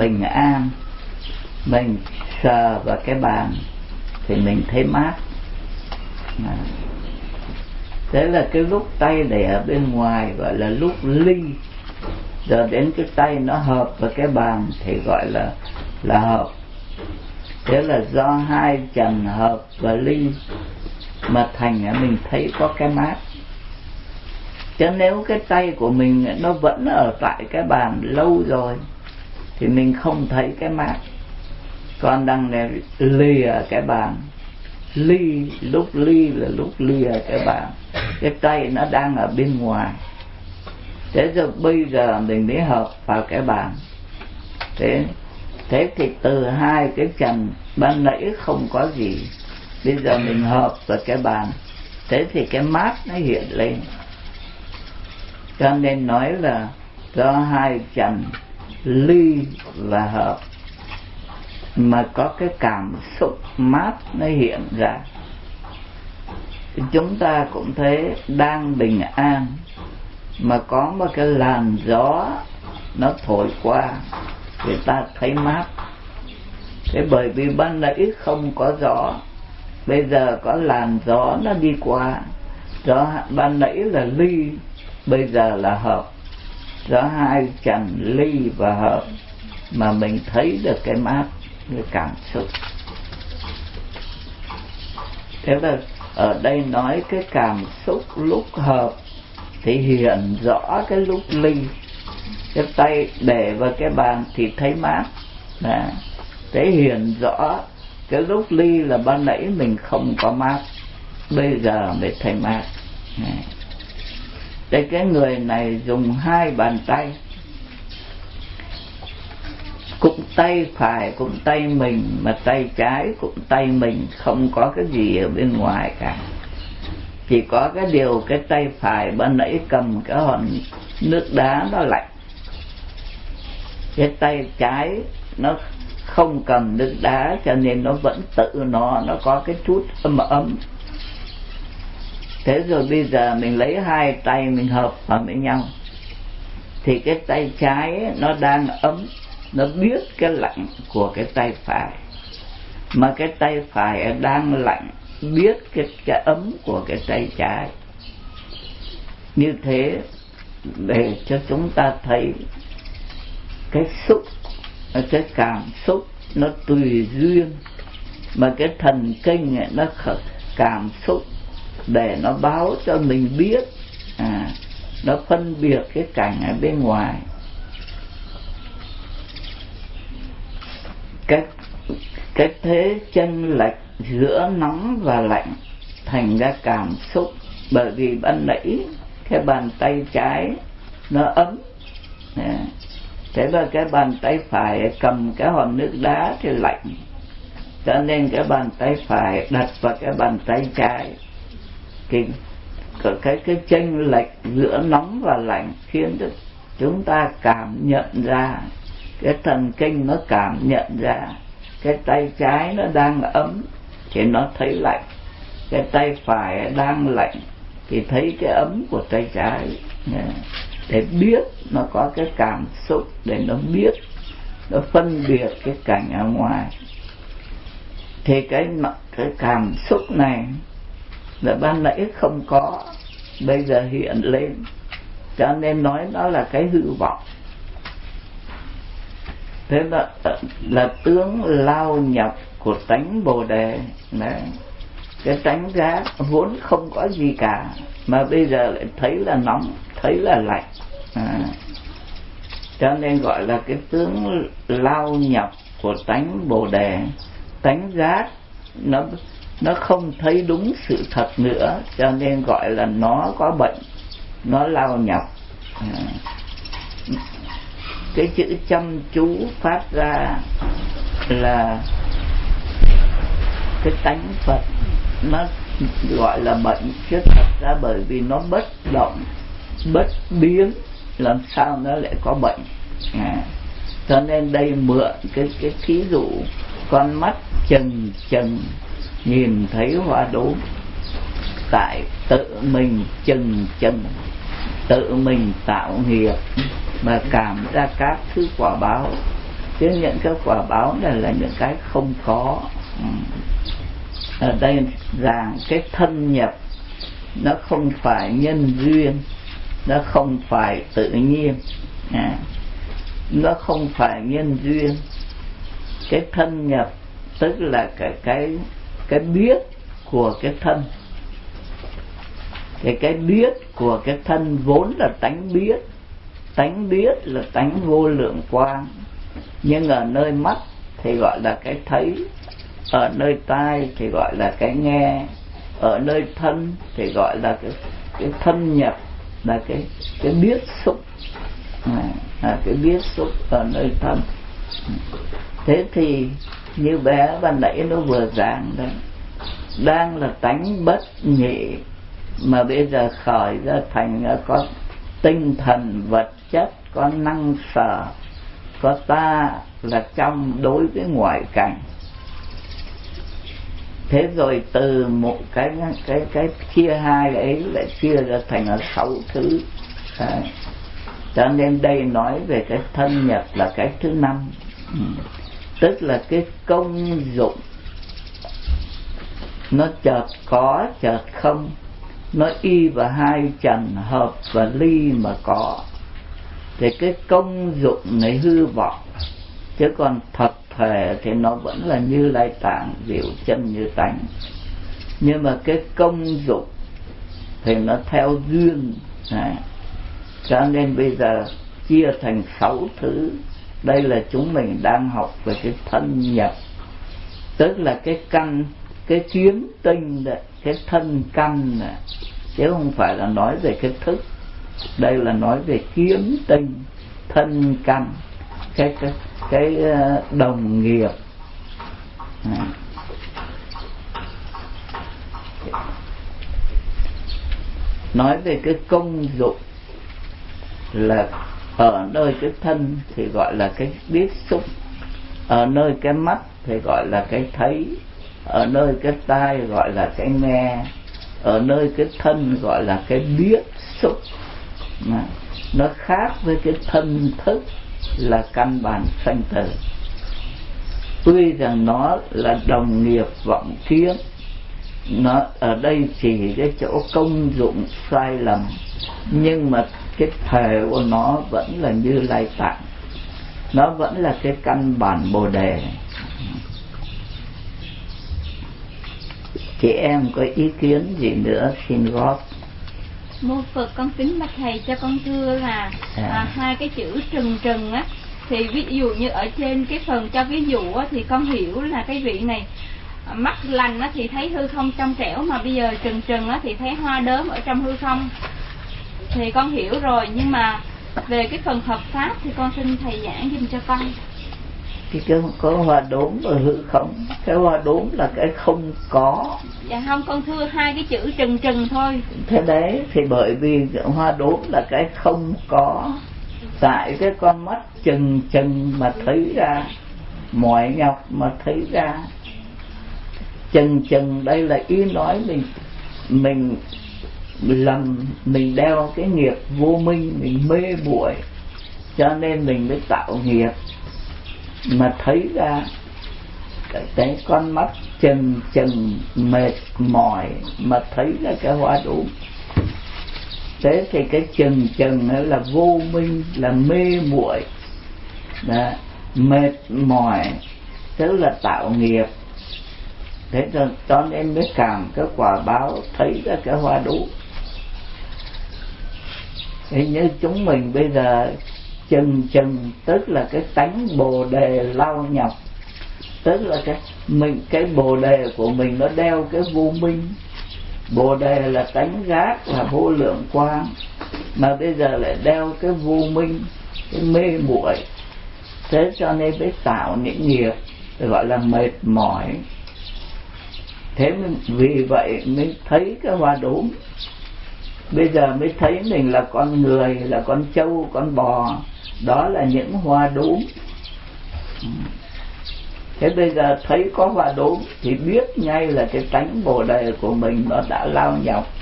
bình an, mình sờ vào cái bàn thì mình thấy mát. Thế là cái lúc tay để ở bên ngoài gọi là lúc ly, rồi đến cái tay nó hợp vào cái bàn thì gọi là hợp. Thế là do hai trần hợp và ly mà thành mình thấy có cái mát. Chứ nếu cái tay của mình nó vẫn ở tại cái bàn lâu rồi thì mình không thấy cái mát. Còn đằng này lìa cái bàn, lúc ly là lúc lìa cái bàn, cái tay nó đang ở bên ngoài. Thế rồi bây giờ mình mới hợp vào cái bàn. Thế thì từ hai cái trần ban nãy không có gì, bây giờ mình hợp vào cái bàn, thế thì cái mát nó hiện lên. Cho nên nói là do hai trần ly và hợp mà có cái cảm xúc mát nó hiện ra. Chúng ta cũng thế, đang bình an mà có một cái làn gió nó thổi qua thì ta thấy mát. Thế bởi vì ban nãy không có gió, bây giờ có làn gió nó đi qua. Gió ban nãy là ly, bây giờ là hợp. Gió hai trần ly và hợp mà mình thấy được cái mát, cái cảm xúc. Thế là ở đây nói cái cảm xúc lúc hợp thì hiện rõ cái lúc ly. Cái tay để vào cái bàn thì thấy mát. Thế hiện rõ cái lúc ly là ban nãy mình không có mát, bây giờ mới thấy mát. Thế cái người này dùng hai bàn tay, cũng tay phải cũng tay mình, mà tay trái cũng tay mình, không có cái gì ở bên ngoài cả. Chỉ có cái điều cái tay phải ban nãy cầm cái hòn nước đá nó lạnh, cái tay trái nó không cầm nước đá cho nên nó vẫn tự nó có cái chút ấm. Thế rồi bây giờ mình lấy hai tay mình hợp vào với nhau thì cái tay trái nó đang ấm, nó biết cái lạnh của cái tay phải, mà cái tay phải đang lạnh biết cái ấm của cái tay trái. Như thế để cho chúng ta thấy cái xúc, cái cảm xúc nó tùy duyên, mà cái thần kinh nó cảm xúc để nó báo cho mình biết, nó phân biệt cái cảnh ở bên ngoài. Cái thế chênh lệch giữa nóng và lạnh thành ra cảm xúc. Bởi vì ban nãy cái bàn tay trái nó ấm, thế mà cái bàn tay phải cầm cái hòn nước đá thì lạnh, cho nên cái bàn tay phải đặt vào cái bàn tay trái. Cái chênh lệch giữa nóng và lạnh khiến cho chúng ta cảm nhận ra, cái thần kinh nó cảm nhận ra cái tay trái nó đang ấm thì nó thấy lạnh, cái tay phải đang lạnh thì thấy cái ấm của tay trái. Để biết, nó có cái cảm xúc để nó biết, nó phân biệt cái cảnh ở ngoài. Thì cái cảm xúc này là ban nãy không có, bây giờ hiện lên, cho nên nói nó là cái hư vọng. Thế là tướng lao nhập của tánh Bồ Đề. Đấy. Cái tánh giác vốn không có gì cả, mà bây giờ lại thấy là nóng, thấy là lạnh. Cho nên gọi là cái tướng lao nhập của tánh Bồ Đề. Tánh giác nó không thấy đúng sự thật nữa, cho nên gọi là nó có bệnh, nó lao nhập. Cái chữ chăm chú phát ra là cái tánh Phật, nó gọi là bệnh, chứ thật ra bởi vì nó bất động, bất biến, làm sao nó lại có bệnh. Cho nên đây mượn cái thí dụ con mắt chừng chừng nhìn thấy hoa đốm, tại tự mình chừng chừng, tự mình tạo nghiệp mà cảm ra các thứ quả báo, chứ những cái quả báo này là những cái không có. Ở đây rằng cái thân nhập nó không phải nhân duyên, nó không phải tự nhiên, nó không phải nhân duyên. Cái thân nhập tức là cái biết của cái thân. Cái biết của cái thân vốn là tánh biết. Tánh biết là tánh vô lượng quang, nhưng ở nơi mắt thì gọi là cái thấy, ở nơi tai thì gọi là cái nghe, ở nơi thân thì gọi là cái thân nhập, là cái biết xúc, cái biết xúc ở nơi thân. Thế thì như bé ban nãy nó vừa giảng đấy, đang là tánh bất nhị mà bây giờ khởi ra thành có tinh thần vật chất, có năng sở, có ta là trong đối với ngoại cảnh. Thế rồi từ một cái chia hai ấy lại chia ra thành là 6 thứ. Cho nên đây nói về cái thân nhập là cái thứ 5. Tức là cái công dụng nó chợt có chợt không, nó y và hai trần, hợp và ly mà có. Thì cái công dụng này hư vọng, chứ còn thật thể thì nó vẫn là Như Lai Tạng, diệu chân như tánh. Nhưng mà cái công dụng thì nó theo duyên. Cho nên bây giờ chia thành 6 thứ. Đây là chúng mình đang học về cái thân nhập, tức là cái căn, cái kiếm tinh đấy, cái thân căn này, chứ không phải là nói về cái thức. Đây là nói về kiếm tinh, thân căn, cái đồng nghiệp. Nói về cái công dụng là ở nơi cái thân thì gọi là cái biết xúc, ở nơi cái mắt thì gọi là cái thấy, ở nơi cái tai gọi là cái nghe, ở nơi cái thân gọi là cái biết xúc. Nó khác với cái thân thức là căn bản sanh tử. Tuy rằng nó là đồng nghiệp vọng kiến, nó ở đây chỉ cái chỗ công dụng sai lầm, nhưng mà cái thể của nó vẫn là Như Lai Tạng, nó vẫn là cái căn bản Bồ Đề. Chị em có ý kiến gì nữa xin góp. Mô Phật, con kính bạch thầy, cho con thưa là hai cái chữ trừng trừng á, thì ví dụ như ở trên cái phần cho ví dụ á, thì con hiểu là cái vị này mắt lành á, thì thấy hư không trong trẻo, mà bây giờ trừng trừng á, thì thấy hoa đốm ở trong hư không. Thì con hiểu rồi, nhưng mà về cái phần hợp pháp thì con xin thầy giảng giùm cho con. Cái có hoa đốm ở hư không, cái hoa đốm là cái không có. Dạ không, con thưa hai cái chữ trừng trừng thôi. Thế đấy, thì bởi vì hoa đốm là cái không có, tại cái con mắt chừng chừng mà thấy ra, mỏi nhọc mà thấy ra. Chừng chừng đây là ý nói mình lầm, mình đeo cái nghiệp vô minh, mình mê muội, cho nên mình mới tạo nghiệp mà thấy ra. Cái con mắt chừng chừng mệt mỏi mà thấy ra cái hoa đốm. Thế thì cái chừng chừng ấy là vô minh, là mê muội, mệt mỏi, tức là tạo nghiệp. Thế cho nên mới cảm cái quả báo thấy ra cái hoa đốm. Thế như chúng mình bây giờ chừng chừng tức là cái tánh Bồ Đề lao nhọc, tức là cái Bồ Đề của mình nó đeo cái vô minh. Bồ Đề là tánh giác, là vô lượng quang, mà bây giờ lại đeo cái vô minh, cái mê muội. Thế cho nên mới tạo những nghiệp gọi là mệt mỏi. Thế vì vậy mới thấy cái hoa đốm. Bây giờ mới thấy mình là con người, là con trâu, con bò, đó là những hoa đốm. Thế bây giờ thấy có hoa đốm thì biết ngay là cái tánh Bồ Đề của mình nó đã lao nhọc,